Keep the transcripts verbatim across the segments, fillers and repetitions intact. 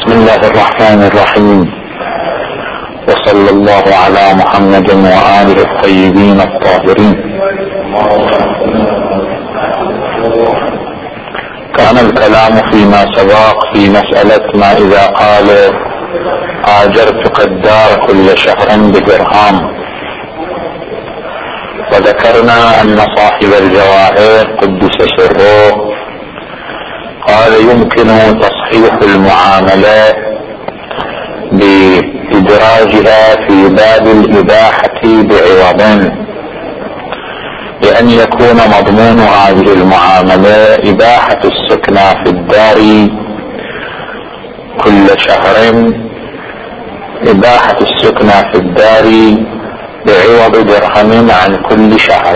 بسم الله الرحمن الرحيم، وصلى الله على محمد وآله الطيبين الطاهرين. كان الكلام فيما سبق في مسألة ما إذا قال آجرتك الدار كل شهر بدرهم، وذكرنا أن صاحب الجواهر قدس سره قال يمكن تصحيح المعاملة بإدراجها في باب الإباحة بعوض، بأن يكون مضمون هذه المعاملة إباحة السكنى في الدار كل شهر، إباحة السكنى في الدار بعوض درهم عن كل شهر.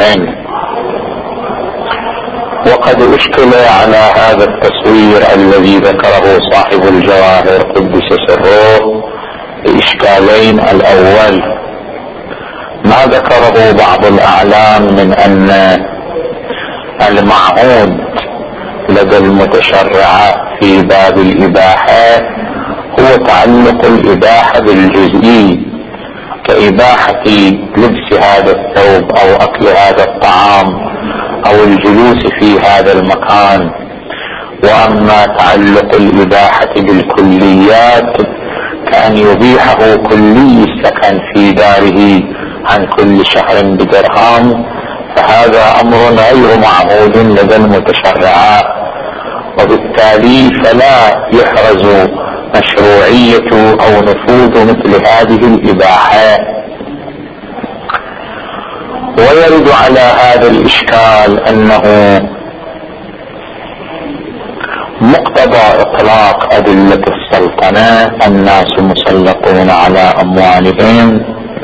وقد اشكل على هذا التصوير الذي ذكره صاحب الجواهر قدس سره بإشكالين. الأول ما ذكره بعض الأعلام من أن المعهود لدى المتشرع في باب الإباحة هو تعلق الإباحة بالجزئي، كإباحة لبس هذا الثوب أو أكل هذا الطعام أو الجلوس في هذا المكان. وأما تعلق الإباحة بالكليات كأن يبيحه كلي السكن في داره عن كل شهر بدرهم، فهذا أمر غير معهود لدى المتشرعات، وبالتالي فلا يحرز مشروعية أو نفوذ مثل هذه الإباحة. ويرد على هذا الإشكال أنه مقتضى إطلاق أدلة السلطنة، الناس مسلطون على أموالهم،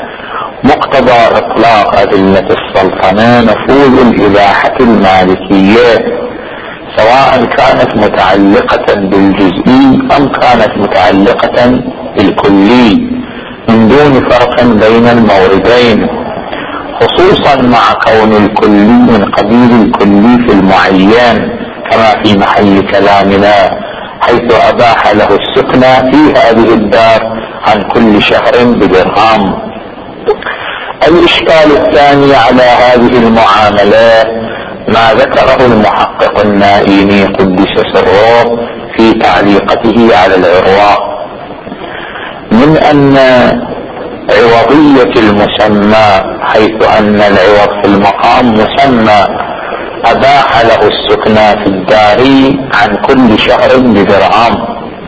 مقتضى إطلاق أدلة السلطنة نفوذ الإباحة المالكية، سواء كانت متعلقة بالجزئي أم كانت متعلقة بالكلي، من دون فرق بين الموردين، خصوصا مع كون الكلي من قبيل الكلي في المعين، كما في محل كلامنا حيث أباح له السكنى في هذه الدار عن كل شهر بدرهم. الإشكال الثاني على هذه المعاملة ما ذكره المحقق النائيني قدس سره في تعليقته على العرواق، من أن عوضية المسمى، حيث أن العوض في المقام مسمى أباح له السكنى في الدار عن كل شهر بدرهم،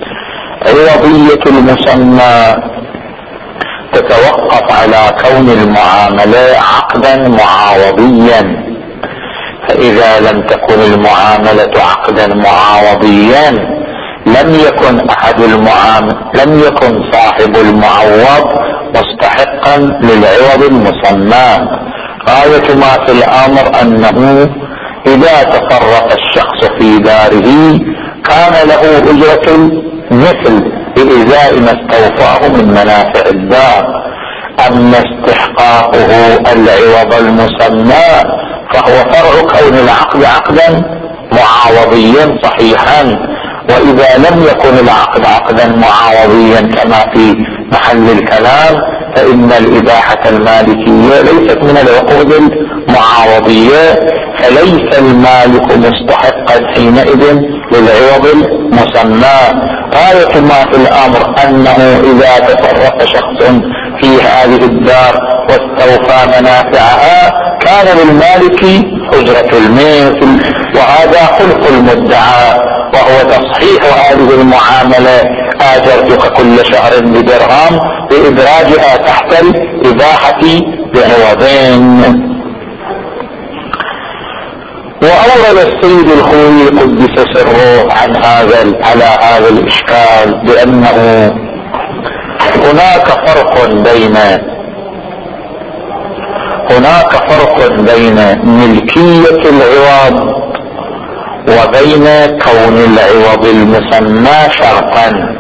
عوضية المسمى تتوقف على كون المعاملة عقدا معاوضيا، فإذا لم تكن المعاملة عقدا معاوضيا لم يكن أحد المعامل لم يكن صاحب المعوض مستحقا للعوض المسمى. غاية ما في الأمر أنه إذا تصرف الشخص في داره كان له أجرة مثل بإزاء ما استوفاه من منافع الدار. أما استحقاقه العوض المسمى فهو فرع كون العقد عقدا معاوضيا صحيحا، وإذا لم يكن العقد عقدا معاوضيا كما في محل الكلام فإن الإباحة المالكية ليست من العقود المعاوضية، فليس المالك مستحقا حينئذ للعوض المسمى. غاية ما في الأمر أنه إذا تصرف شخص في هذه الدار واستوفى منافعها كان للمالك أجرة المثل، وهذا خلق المدعى، وهو تصحيح هذه المعاملة آجرتك كل شهر بدرهم بإدراجها تحت الإباحة بعوضين. وأورد السيد الخوي قدس سره عن هذا على هذا الإشكال بأنه هناك فرق بين هناك فرق بين ملكية العوض وبين كون العوض المسمى شرطا.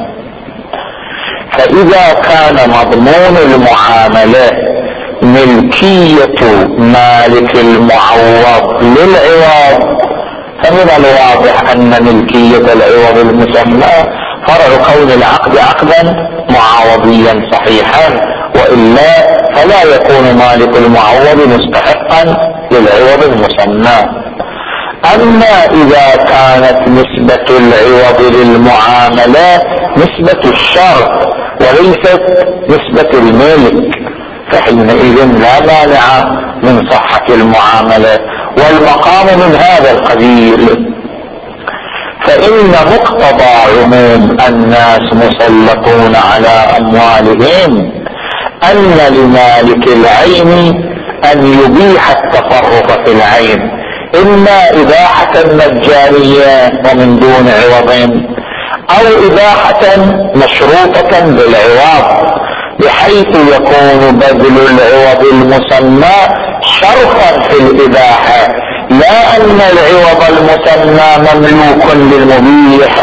فإذا كان مضمون المعاملة ملكية مالك المعوض للعوض، فمن الواضح أن ملكية العوض المسمى فرع كون العقد عقدا معاوضيا صحيحا، وإلا فلا يكون مالك المعوض مستحقا للعوض المسمى. أما إذا كانت نسبة العوض للمعاملة نسبة الشرط وليست نسبة الملك، فحينئذ لا مانع من صحة المعاملة، والمقام من هذا القبيل. فإن مقتضى عموم الناس مسلطون على أموالهم أن لمالك العين أن يبيح التصرف في العين، إما إباحة مجانية ومن دون عوض، أو إباحة مشروطة بالعوض، بحيث يكون بذل العوض المسمى شرطا في الإباحة، لا أن العوض المسمى مملوك للمبيح.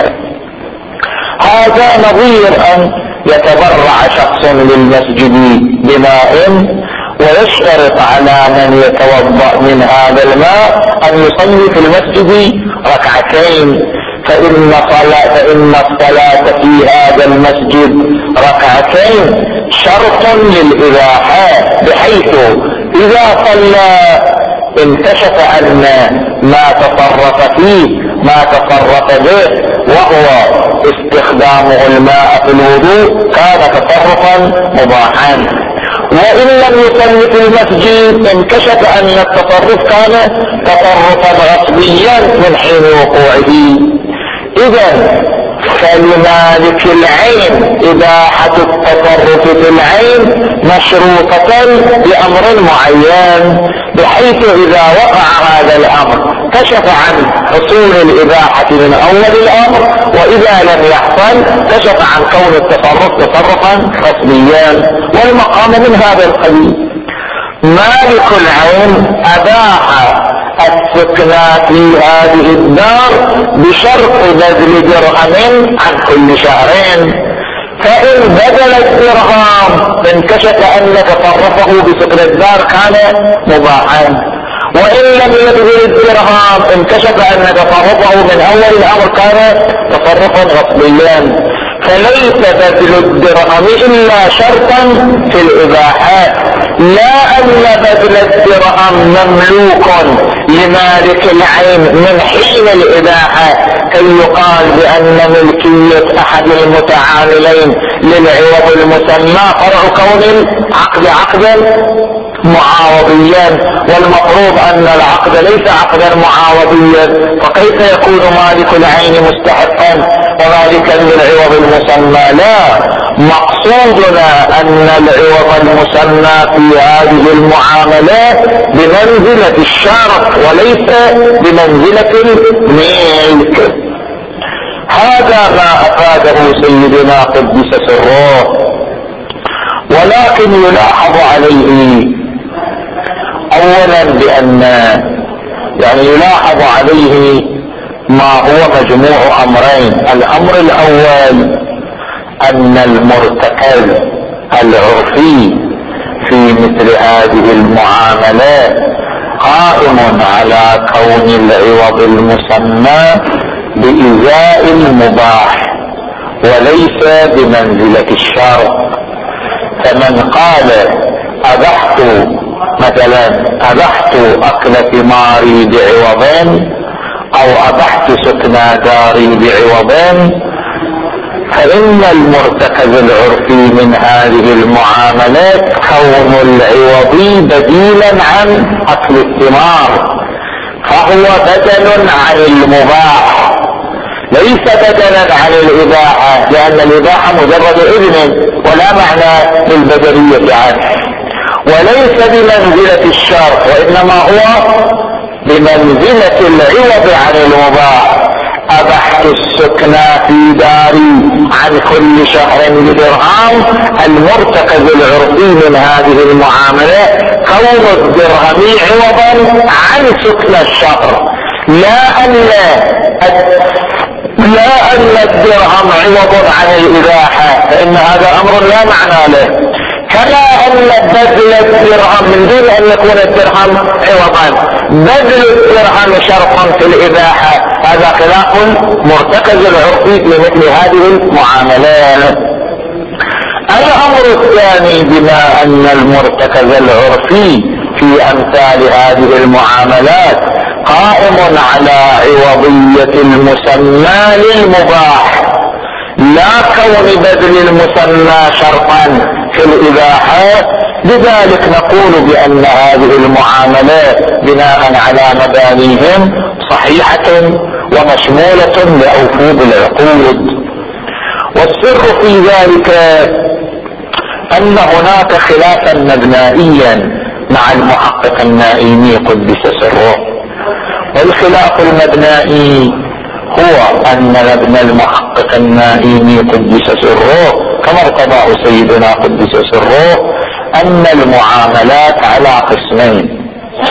هذا نظير أن يتبرع شخص للمسجد بماء ويشترط على من يتوضأ من هذا الماء أن يصلي في المسجد ركعتين، فإن صلاة فإن الصلاة في هذا المسجد ركعتين شرط للإباحة، بحيث إذا صلى انكشف أن ما تصرف فيه ما تصرف به وهو استخدامه الماء في الوضوء كان تصرفا مباحا، وإن لم يصلي في المسجد انكشف أن التصرف كان تصرفا غصبيا من حين وقوعه. إذا فلمالك العين إباحة التصرف في العين مشروطة بأمر معين، بحيث إذا وقع هذا الأمر كشف عن حصول الإباحة من أول الأمر، وإذا لم يحصل كشف عن كون التصرف تصرفا رسميا، والمقام من هذا القبيل. مالك العين أباح السكنى في هذه الدار بشرط بذل درهم عن كل شهرين، فإن بذل الدرهم انكشف أن تصرفه بسكن الدار كان مباحا، وإن لم يبذل الدرهم انكشف أن تصرفه من أول الأمر كان تصرفا غصبيا. فليس بذل الدرهم إلا شرطا في الإباحات، لا أن بذل الدرهم مملوك لمالك العين من حين الإباحة كي يقال بأن ملكية أحد المتعاملين للعوض المسمى فرع كون العقد عقدا معاوضيا، والمفروض أن العقد ليس عقدا معاوضيا، فكيف يكون مالك العين مستحقا ومالكا للعوض المسمى؟ لا، مقصودنا أن العوض المسمى في هذه المعاملات بمنزلة الشرط وليس بمنزلة الملك. هذا ما أفاده سيدنا قدس سره. ولكن يلاحظ عليه اولا بان يعني يلاحظ عليه ما هو مجموع امرين. الامر الاول ان المرتكز العرفي في مثل هذه المعاملات قائم على كون العوض المسمى بإزاء المباح وليس بمنزلة الشرط. فمن قال أبحت مثلا أبحت أكل ثماري بعوضين أو أبحت سكنى داري بعوضين، فإن المرتكز العرفي من هذه المعاملات كون العوض بديلا عن أكل الثمار، فهو بدل عن المباح ليس بدلا عن الإباحة، لأن الإباحة مجرد إذن ولا معنى للبدلية عنه، وليس بمنزلة الشرط، وإنما هو بمنزلة العوض عن المباح. أبحت السكنى في داري عن كل شهر بدرهم، المرتكز العرفي من هذه المعاملة كون الدرهم عوضا عن سكن الشهر، لا أن لا أن الدرهم عوض عن الإباحة، فإن هذا أمر لا معنى له. كما ان بذل الدرهم من دون ان يكون الدرهم عوضا، بذل الدرهم شرطا في الاباحه، هذا خلاف مرتكز العرفي في مثل هذه المعاملات. الامر الثاني، بما ان المرتكز العرفي في امثال هذه المعاملات قائم على عوضية المسمى للمباح، لا كون بذل المسمى شرطا في الاباحة، لذلك نقول بان هذه المعاملات بناء على مبانيهم صحيحة ومشمولة لأوفو بالعقود. والسر في ذلك ان هناك خلافا مبنائيا مع المحقق النائمي قدس سره، والخلاف المبنائي هو ان ابن المحقق النائمي قدس سره كما ارتضاه سيدنا قدس سره ان المعاملات على قسمين: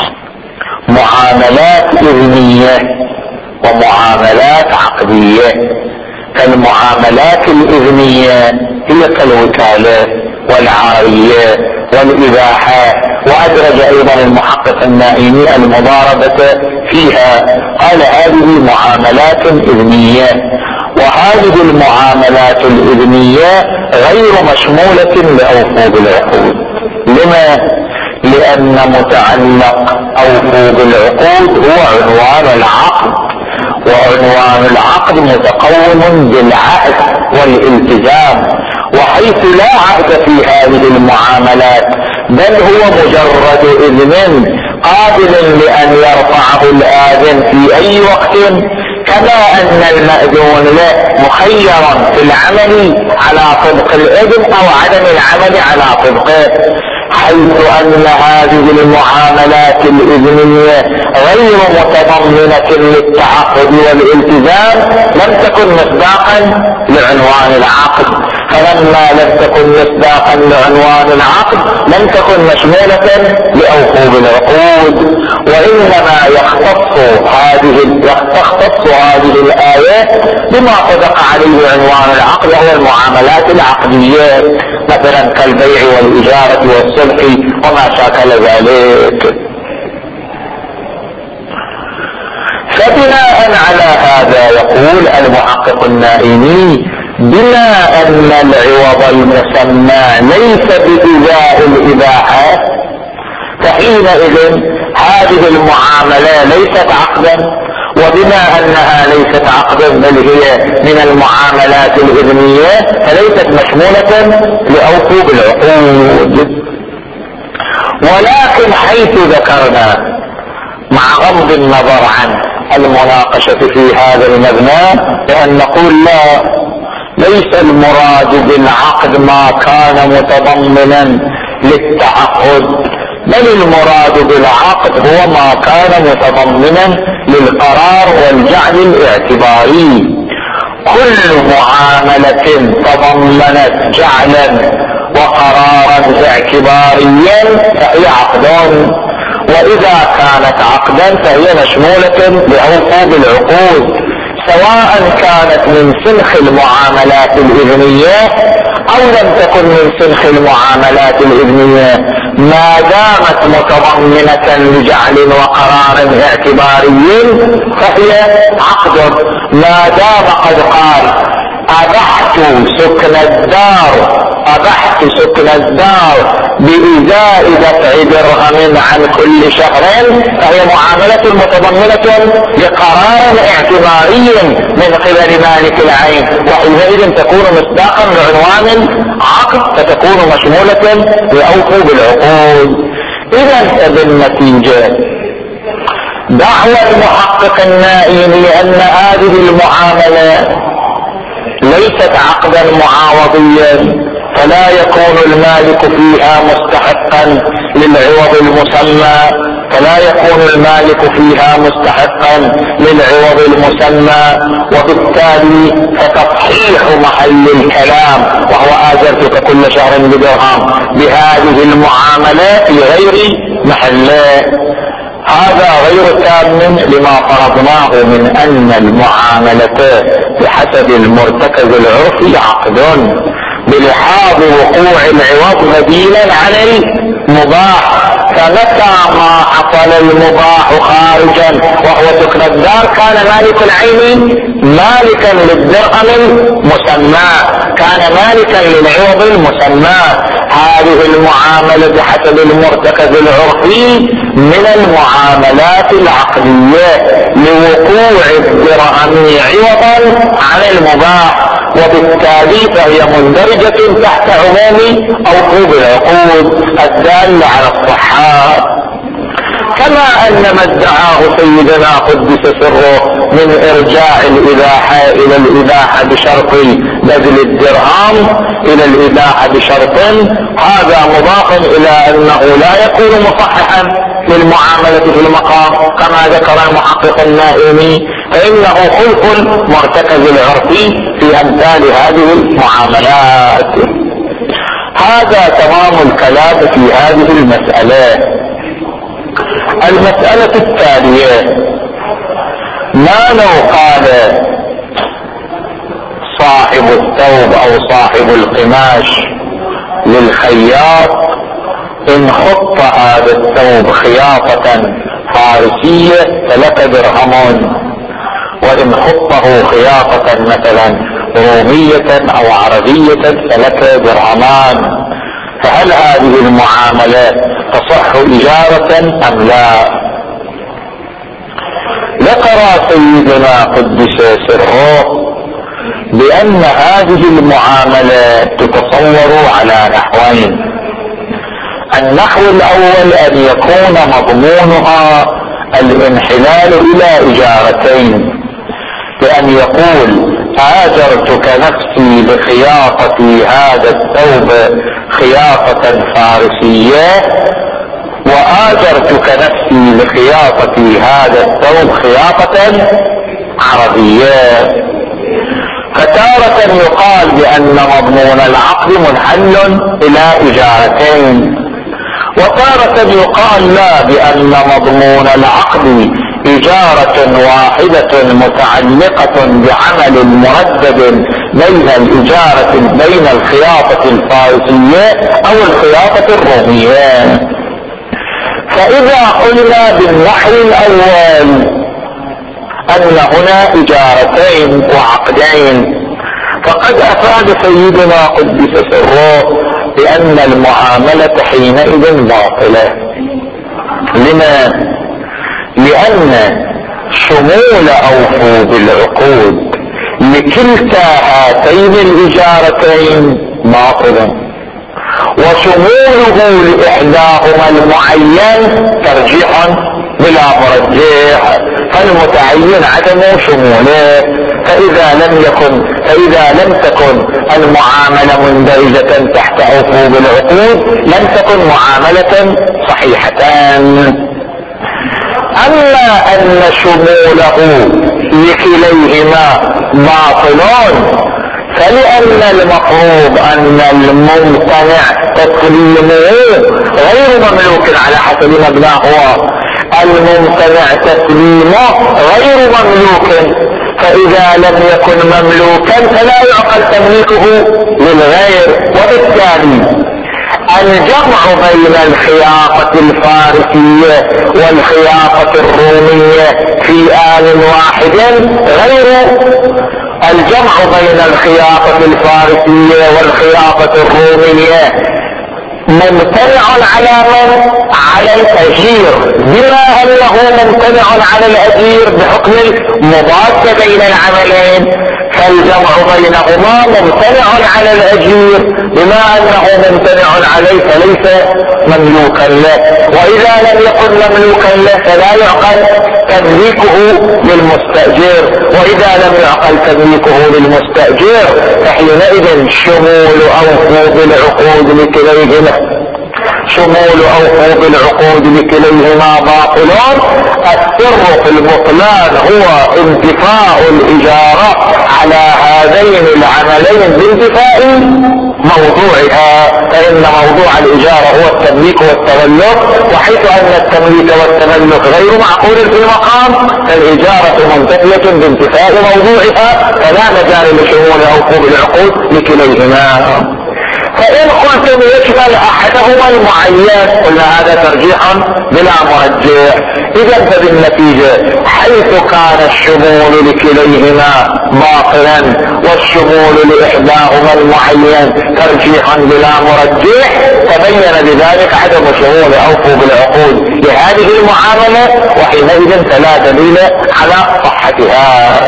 معاملات اذنية ومعاملات عقدية. فالمعاملات الاذنية هي كالوكالة والعارية والاباحة، وادرج ايضا المحقق النائمي المضاربة فيها، قال هذه معاملات اذنية. وهذه المعاملات الاذنية غير مشمولة لأوفو بالعقود. لما؟ لان متعلق اوفو بالعقود هو عنوان العقد، وعنوان العقد متقوم بالعهد والالتزام، وحيث لا عهد في هذه المعاملات بل هو مجرد اذن قابل لان يرفعه الاذن في اي وقت، كما ان المأذون له مخيرا في العمل على طبق الاذن او عدم العمل على طبقه، حيث ان هذه المعاملات الاذنية غير متضمنة للتعقد والالتزام لم تكن مصداقا لعنوان العقد. فلما لم تكن مصداقا لعنوان العقد لم تكن مشمولة لأوفو بالعقود. وانما يختص هذه تختص هذه الآيات بما صدق عليه عنوان العقد، وهو المعاملات العقدية، مثلا كالبيع والإجارة والصلح وما شاكل ذلك. فبناء على هذا يقول المحقق النائمي: بما ان العوض المسمى ليس بإزاء الإباحة، فحينئذ هذه المعاملة ليست عقدا، وبما انها ليست عقدا بل هي من المعاملات الإذنية فليست مشمولة لأوفو بالعقود. ولكن حيث ذكرنا مع غض النظر عن المناقشة في هذا المبنى بأن نقول لا، ليس المراد بالعقد ما كان متضمنا للتعقد، بل المراد بالعقد هو ما كان متضمنا للقرار والجعل الاعتباري. كل معاملة تضمنت جعلا وقرارا اعتباريا فهي عقد، واذا كانت عقدا فهي مشمولة لأوفو بالعقود، سواء كانت من سنخ المعاملات الإذنية او لم تكن من سنخ المعاملات الإذنية، ما دامت متضمنة لجعل وقرار اعتباري فهي عقد. ما دام قد قال أبحت سكن الدار أبحت سكن الدار بإزاء دفع درهم عن كل شهر، فهي معاملة متضمنة لقرار اعتباري من قبل مالك العين، وحينئذ تكون مصداقا لعنوان عقد فتكون مشمولة لأوفو بالعقود. إذا بالنتيجة دعوى المحقق النائمي أن هذه المعاملة ليست عقدا معاوضيا، فلا يكون المالك فيها مستحقا للعوض المسمى فلا يكون المالك فيها مستحقا للعوض المسمى وبالتالي فتصحيح محل الكلام وهو آجرتك كل شهر بدرهم بهذه المعاملة في غير محله، هذا غير تام لما فرضناه من أن المعاملة بحسب المرتكز العرفي عقد، بلحاظ وقوع العوض بديلا عن المباح. فمتى ما حصل المباح خارجا وهو سكن الدار كان مالك العين مالكا للدرهم المسمى، كان مالكا للعوض المسمى. هذه المعاملة بحسب المرتكز العرفي من المعاملات العقلية لوقوع الدرهم عوضا عن المباح، وبالتالي فهي مندرجة تحت عموم أوفوا بالعقود الدالة على الصحة. كما أن ما ادعاه سيدنا قدس سره من إرجاع الإباحة إلى الإباحة بشرط بذل الدرهم إلى الإباحة بشرط، هذا مضاف إلى أنه لا يكون مصححا للمعاملة في المقام كما ذكر المحقق النائمي، فإنه خلف مرتكز العرفي في أمثال هذه المعاملات. هذا تمام الكلام في هذه المسألة. المسألة التالية: ما لو قال صاحب الثوب أو صاحب القماش للخياط إن خط هذا الثوب خياطة فارسية فلك درهم، وإن خطه خياطة مثلا رومية أو عربية فلك درهمان، فهل هذه المعاملة تصح إجارة أم لا؟ ذكر سيدنا قدس سره بأن هذه المعاملة تتصور على نحوين. النحو الأول أن يكون مضمونها الانحلال إلى إجارتين، بأن يقول آجرتك نفسي بخياطة هذا الثوب خياطة فارسية، وآجرتك نفسي بخياطة هذا الثوب خياطة عربية. فتارة يقال بأن مضمون العقد منحل إلى إجارتين، وتارة يقال لا، بأن مضمون العقد إجارة واحدة متعلقة بعمل مردد بين الإجارة بين الخياطة الفارسية أو الخياطة الرومية. فإذا قلنا بالنحو الأول أن هنا إجارتين وعقدين، فقد أفاد سيدنا قدس سره بأن المعاملة حينئذ باطلة. لما؟ لأن شمول أوفوا بالعقود لكلتا هاتين الإجارتين باطل، وشموله لإحداهما المعين ترجيح بلا مرجح، فالمتعين عدم شموله. فإذا لم يكن فإذا لم تكن المعاملة مندرجة تحت أوفوا بالعقود لم تكن معاملة صحيحتان. أما أن شموله لكليهما باطلون، فلأن المفروض أن الممتنع تسليمه غير مملوك على حسب مبناه هو، الممتنع تسليمه غير مملوك، فإذا لم يكن مملوكا فلا يعقل تمليكه للغير. وبالتالي الجمع بين الخياطة الفارسية والخياطة الرومية في آن واحد غير الجمع بين الخياطة الفارسية والخياطة الرومية ممتنع على من؟ على الأجير، بما أنه ممتنع على الأجير بحكم المضاد بين العملين، فالجمع بينهما ممتنع على الأجير بما أنه ممتنع عليه فليس مملوكا له. وإذا لم يكن مملوكا له فلا يعقل تمليكه للمستأجر، وإذا لم يعقل تمليكه للمستأجر فحينئذ شمول أوفوا بالعقود لكليهما شمول أوفوا بالعقود لكليهما باطلون. السر في البطلان هو انتفاء الإجارة على هذين العملين بانتفاء موضوعها، فإن موضوع الإجارة هو التمليك والتملك، وحيث أن التمليك والتملك غير معقول في المقام فالإجارة منتفية بانتفاء موضوعها، فلا مجال لشمول أوفوا بالعقود لكليهما. فإن قلتم يشمل أحدهما المعين قلنا هذا ترجيح بلا مرجح. إذا فبالنتيجة حيث كان الشمول لكليهما باطلا والشمول لإحداهما المعين ترجيحا بلا مرجح، تبين بذلك عدم شمول أوفوا بالعقود لهذه المعاملة، وحينئذ فلا دليل على صحتها.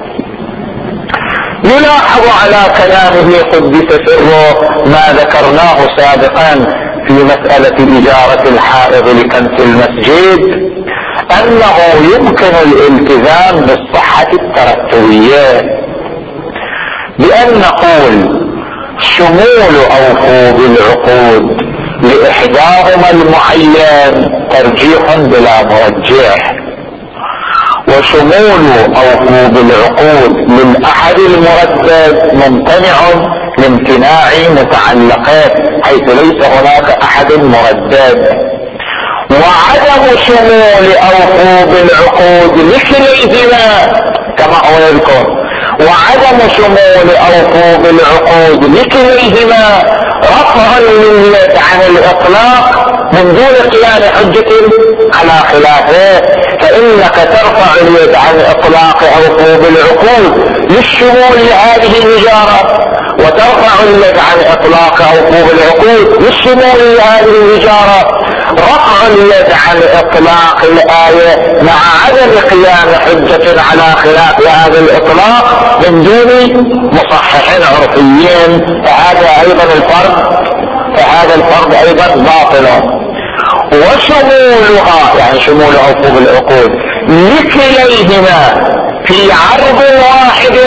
يلاحظ على كلامه قدس سره ما ذكرناه سابقا في مسألة إجارة الحائض لكنس المسجد، أنه يمكن الالتزام بالصحة الترتبية بأن نقول شمول أوفوا بالعقود لإحداهما المعين ترجيح بلا مرجح، وشمول أوفوا بالعقود للأحد المردد ممتنع لامتناع متعلقات حيث ليس هناك أحد مردد، وعدم شمول أوفوا بالعقود لكليهما كما هو يذكر، وعدم شمول أوفوا بالعقود لكليهما رفعا لليد عن الإطلاق من دون قيام حجة على خلافه، فإنك ترفع اليد عن إطلاق أوفوا بالعقود للشمول لهذه الإجارة، وترفع اليد عن إطلاق أوفوا بالعقود للشمول لهذه الإجارة. رفع اليد عن إطلاق الآية مع عدم قيام حجة على خلاف هذا الإطلاق من دون مصحح عرفيين، فهذا أيضا الفرق فهذا الفرق أيضا باطل. وشمولها يعني شمول أوفوا بالعقود لكليهما في عرض واحد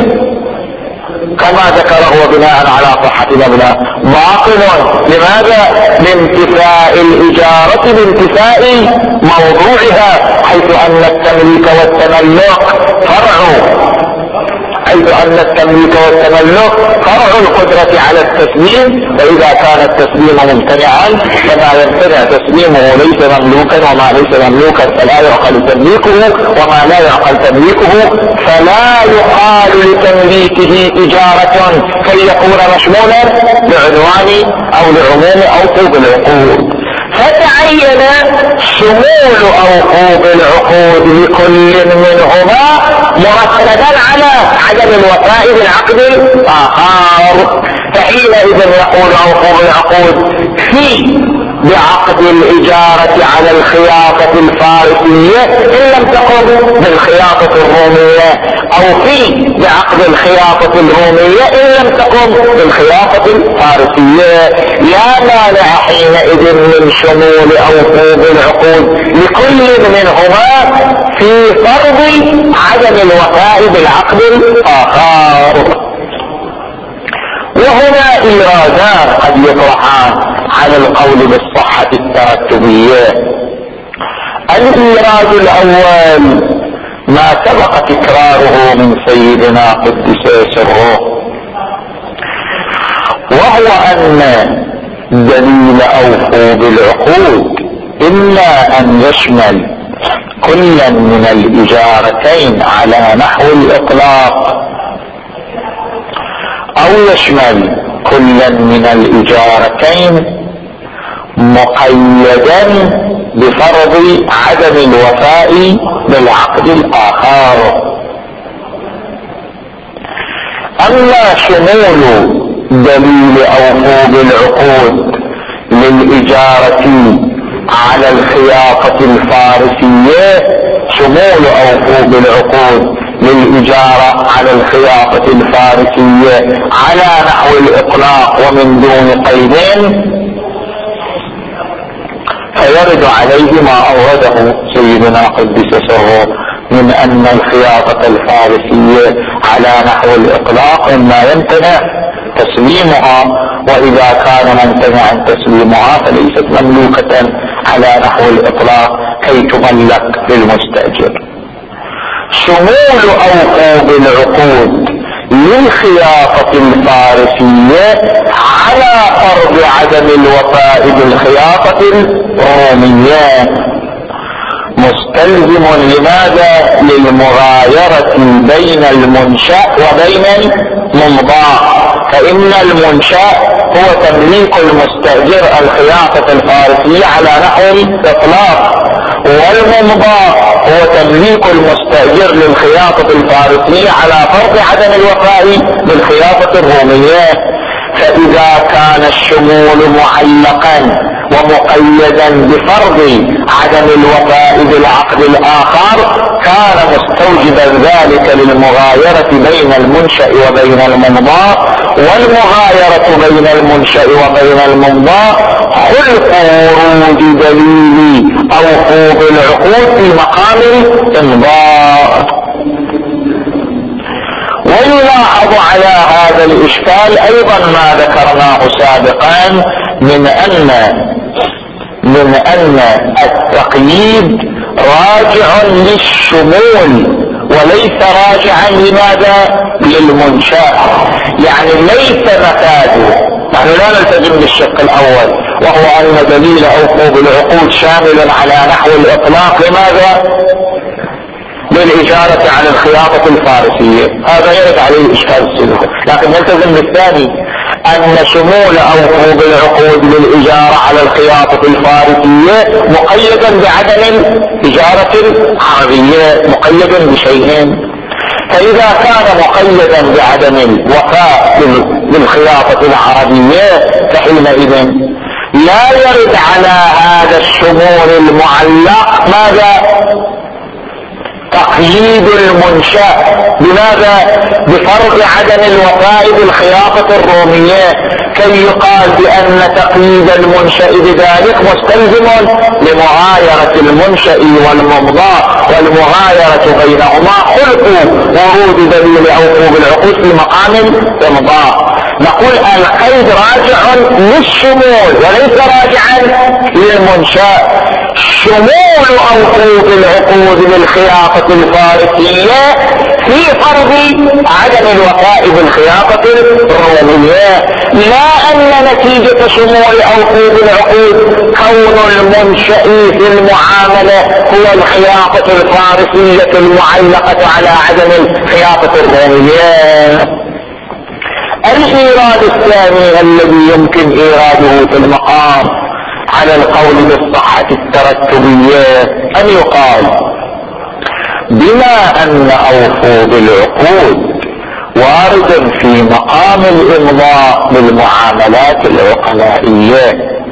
كما ذكره بناء على صحة مبنى باطل. لماذا؟ لانتفاء الإجارة بانتفاء موضوعها، حيث أن التمليك والتملك فرع حيث أن التمليك والتملك فرع القدرة على التسليم، فإذا كان التسليم ممتنعا فما يمتنع تسليمه ليس مملوكا، وما ليس مملوكا فلا يعقل تمليكه، وما لا يعقل تمليكه فلا يقال لتمليكه إجارة كي يكون مشمولا لعنوان أو لعموم أوفوا بالعقود. فتعين شمول أوفوا بالعقود لكل منهما مرتبا على عدم الوفاء بالعقد الآخر، فحينئذ يقول أوفوا بالعقود في بعقد الإجارة على الخياطة الفارسية إن لم تقم بالخياطة الرومية، أو في بعقد الخياطة الرومية إن لم تقم بالخياطة الفارسية. لا مانع حينئذ من شمول أوفوا بالعقود لكل منهما في فرض عدم الوفاء بالعقد الآخر. وهنا إيرادان قد يطرحان على القول بالصحة الترتبية. الإيراد الأول ما سبق تكراره من سيدنا قدس سره، وهو أن دليل أوفوا بالعقود إما أن يشمل كلا من الإجارتين على نحو الإطلاق، أو يشمل كلا من الإجارتين مقيدا بفرض عدم الوفاء بالعقد الآخر. أما شمول دليل أوفوا بالعقود للإجارة على الخياطة الفارسية، شمول أوفوا بالعقود للإجارة على الخياطة الفارسية على نحو الإطلاق ومن دون قيدين، فيرد عليه ما أورده سيدنا قدس سره من أن الخياطة الفارسية على نحو الإطلاق إما يمتنع تسليمها، وإذا كان ممتنعا تسليمها فليست مملوكة على نحو الإطلاق كي تملك للمستأجر. شمول أوفوا بالعقود للخياطة الفارسية على فرض عدم الوفاء بالخياطة الرومية مستلزم لماذا؟ للمغايرة بين المنشأ وبين الممضى، فإن المنشأ هو تمليك المستأجر الخياطة الفارسية على نحو الإطلاق، والممضى هو تمليك المستأجر للخياطة الفارسية على فرض عدم الوفاء بالخياطة الرومية. فإذا كان الشمول معلقا ومقيدا بفرض عدم الوفاء بالعقد الآخر كان مستوجبا ذلك للمغايرة بين المنشأ وبين الممضى، والمغايرة بين المنشأ وبين الممضى خلق ورود دليل أوفوا بالعقود في مقام الإمضاء. ويلاحظ على هذا الإشكال أيضا ما ذكرناه سابقا من أن من أن التقييد راجع للشمول وليس راجعا لماذا؟ للمنشأ. يعني ليس مفاده، نحن لا نلتزم بالشق الأول وهو أن دليل أوفوا بالعقود شامل على نحو الإطلاق لماذا؟ للإجارة عن الخياطة الفارسية، هذا يرد عليه إشكال السلوك. لكن نلتزم بالثاني أن شمول أوفوا بالعقود للإجارة على الخياطة الفارسية مقيدا بعدم الإجارة العربية، مقيدا بشيئين. فإذا كان مقيدا بعدم الوفاء بالخياطة العربية فحينئذ لا يرد على هذا الشمول المعلق ماذا؟ تقييد المنشأ. لماذا؟ بفرض عدم الوفاء بالخياطة الرومية، كي يقال بأن تقييد المنشأ بذلك مستلزم لمغايرة المنشأ والممضى، والمغايرة بينهما خلق ورود دليل أوفوا بالعقود في مقام الإمضاء. نقول القيد راجع للشمول وليس راجعا للمنشأ. شمول أوفوا بالعقود للخياطة الفارسية في فرض عدم الوفاء بالخياطة الرومية، لا أن نتيجة شمول أوفوا بالعقود كون المنشأ في المعاملة هو الخياطة الفارسية المعلقة على عدم الخياطة الرومية. الإيراد الثاني الذي يمكن إيراده في المقام على القول بالصحة الترتبية أن يقال بما أن أوفوا بالعقود وارد في مقام الإمضاء بالمعاملات العقلائية،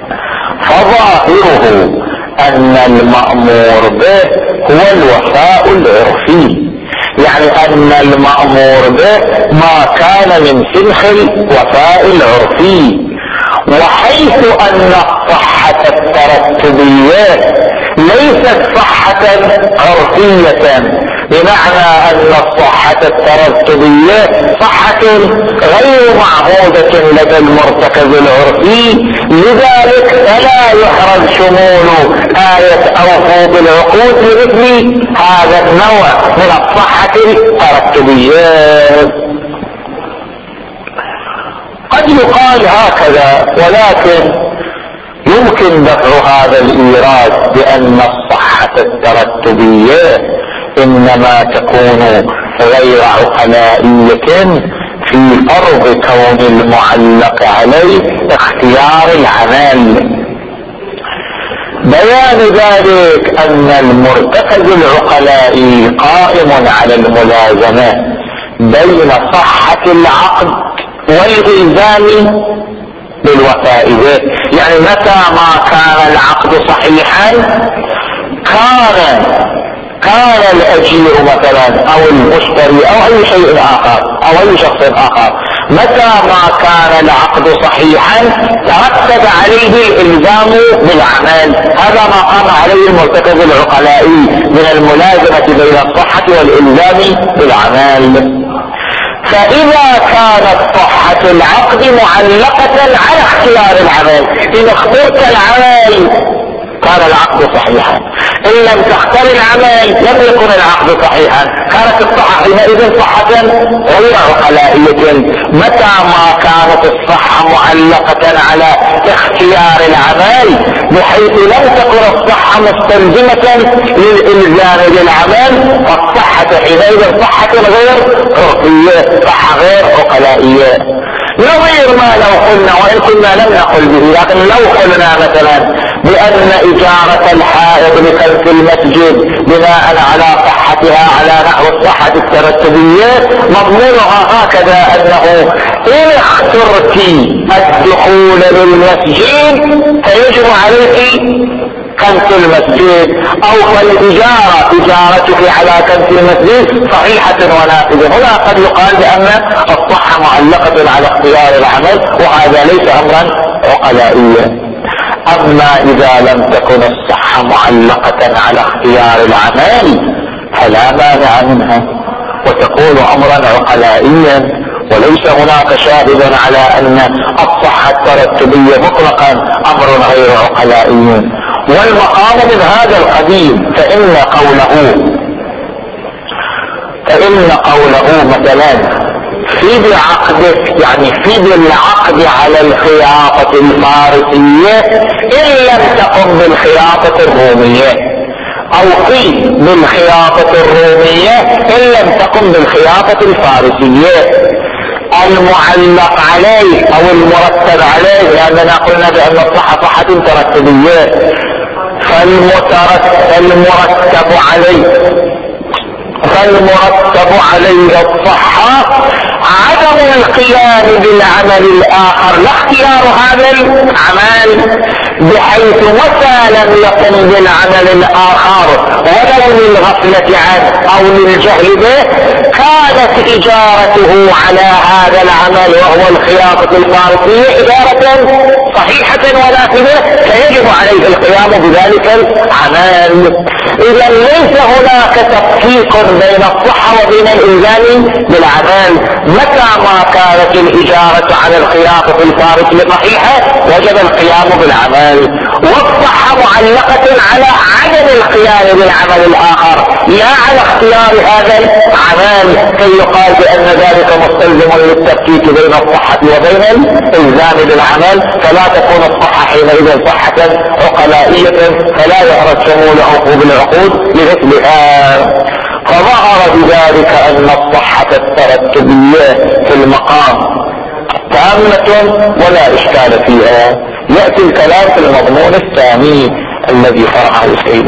فظاهره أن المأمور به هو الوفاء العرفي، يعني أن المأمور به ما كان من سنخ الوفاء العرفي. وحيث أن الصحة الترتبية ليست صحة عرفية، بمعنى أن الصحة الترتبية صحة غير معهودة لدى المرتكز العرفي، لذلك فلا يحرز شمول آية أوفوا بالعقود لمثل هذا النوع من الصحة الترتبية. قد يقال هكذا، ولكن يمكن دفع هذا الإيراد بأن الصحة الترتبية إنما تكون غير عقلائية في فرض كون المعلق عليه اختيار العمل. بيان ذلك أن المرتكز العقلائي قائم على الملازمة بين صحة العقد والإلزام بالوفاء به. يعني متى ما كان العقد صحيحا كان كان الأجير مثلا أو المشتري أو أي شيء آخر أو أي شخص آخر، متى ما كان العقد صحيحا ترتب عليه الإلزام بالعمل. هذا ما قام عليه المرتكز العقلائي من الملازمة بين الصحة والإلزام بالعمل. فإذا كانت صحة العقد معلقة على اختيار العمل، إن اخترت العمل كان العقد صحيحا، إن لم تختار العمل لم يكن العقد صحيحا، كانت الصحة حينئذ صحة غير عقلائية. متى ما كانت الصحة معلقة على اختيار العمل بحيث لم تكن الصحة مستلزمة للإلزام بالعمل، فالصحة حينئذ صحة غير عرفية، صحة غير عقلائية. نظير ما لو قلنا، وإن كنا لم نقل به، لكن لو قلنا مثلا بأن إجارة الحائط لكنس المسجد بناء على صحتها على نحو الصحة الترتبية مضمونها هكذا أنه إن اخترت الدخول للمسجد فيجب عليك كنس المسجد، أو فالإجارة إجارتك على كنس المسجد صحيحة ونافذة. هنا قد يقال بأن الصحة معلقة على اختيار العمل، وهذا ليس أمرا عقلائيا. أما إذا لم تكن الصحة معلقة على اختيار العمل فلا مانع منها وتكون أمرا عقلائيا، وليس هناك شاهد على أن الصحة الترتبية مطلقا أمر غير عقلائي. والمقام من هذا القبيل، فإن قوله فإن قوله مثلا في بعقدك، يعني في بالعقد على الخياطة الفارسية إن لم تقم بالخياطة الرومية، أو في بالخياطة الرومية إن لم تقم بالخياطة الفارسية. المعلق عليه أو المرتب عليه، لأننا قلنا بأن الصحة صحة ترتبية، فالمرتب عليه فالمرتب عليه الصحة عدم القيام بالعمل الآخر لا اختيار هذا العمل، بحيث متى لم يقم بالعمل الآخر ولو للغفلة عنه أو للجهل به كانت إجارته على هذا العمل وهو الخياطة الفارسية إجارة صحيحة ونافذة، فيجب عليه القيام بذلك العمل. إذا ليس هناك تفكيك بين الصحة وبين الإلزام بالعمل. متى ما كانت الإجارة على الخياطة الفارسية صحيحة وجب القيام بالعمل، والصحة معلقة على عدم القيام بالعمل الآخر لا على اختيار هذا العمل، كي يقال بأن ذلك مستلزم للتفكيك بين الصحة وبين الإلزام بالعمل، فلا تكون الصحة حينئذ صحة عقلائية فلا يعرف شموله بالعقود لمثلها. فظهر بذلك أن الصحة الترتبية في المقام تامة ولا إشكال فيها. يأتي الكلام في المضمون الثاني الذي فرعه السيد